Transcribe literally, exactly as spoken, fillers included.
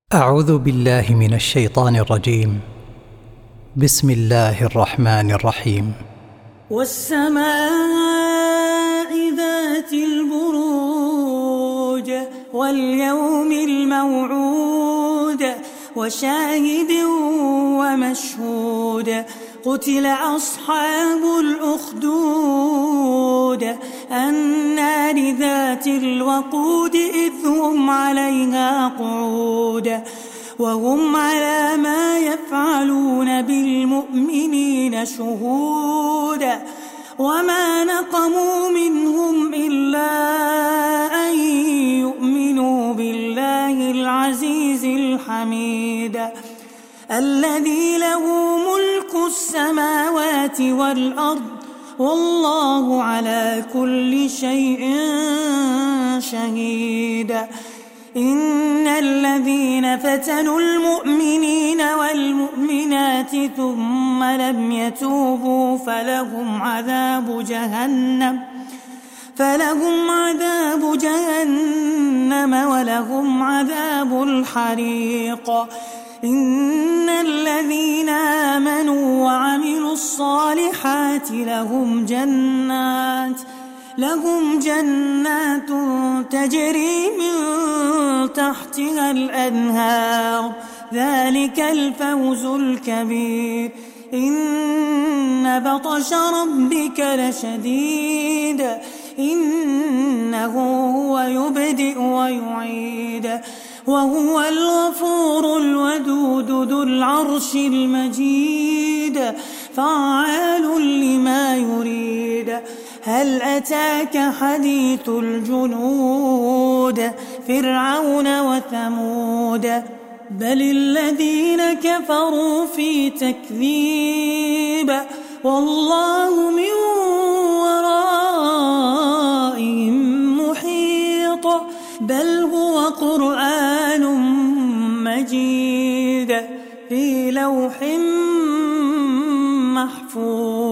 أعوذ بالله من الشيطان الرجيم. بسم الله الرحمن الرحيم. والسماء ذات البروج واليوم الموعود وشاهد ومشهود قتل أصحاب الأخدود النار ذات الوقود إذ هم عليها قعود وهم على ما يفعلون بالمؤمنين شهود وما نقموا منهم إلا أن يؤمنوا بالله العزيز الحميد الذي له ملك السماوات والأرض والله على كل شيء شهيد. إن الذين فتنوا المؤمنين والمؤمنات ثم لم يتوبوا فلهم عذاب جهنم فلهم عذاب جهنم ولهم عذاب الحريق. إن الذين آمنوا وعملوا الصالحات لهم جنات لهم جنات تجري من تحتها الأنهار ذلك الفوز الكبير. إن بطش ربك لشديد إنه هو يبدئ ويعيد وهو الغفور الودود ذو العرش المجيد فعال لما يريد. هل أتاك حديث الجنود فرعون وثمود بل الذين كفروا في تكذيب والله من ورائهم محيط بل هو قرآن مجيد في لوح محفوظ.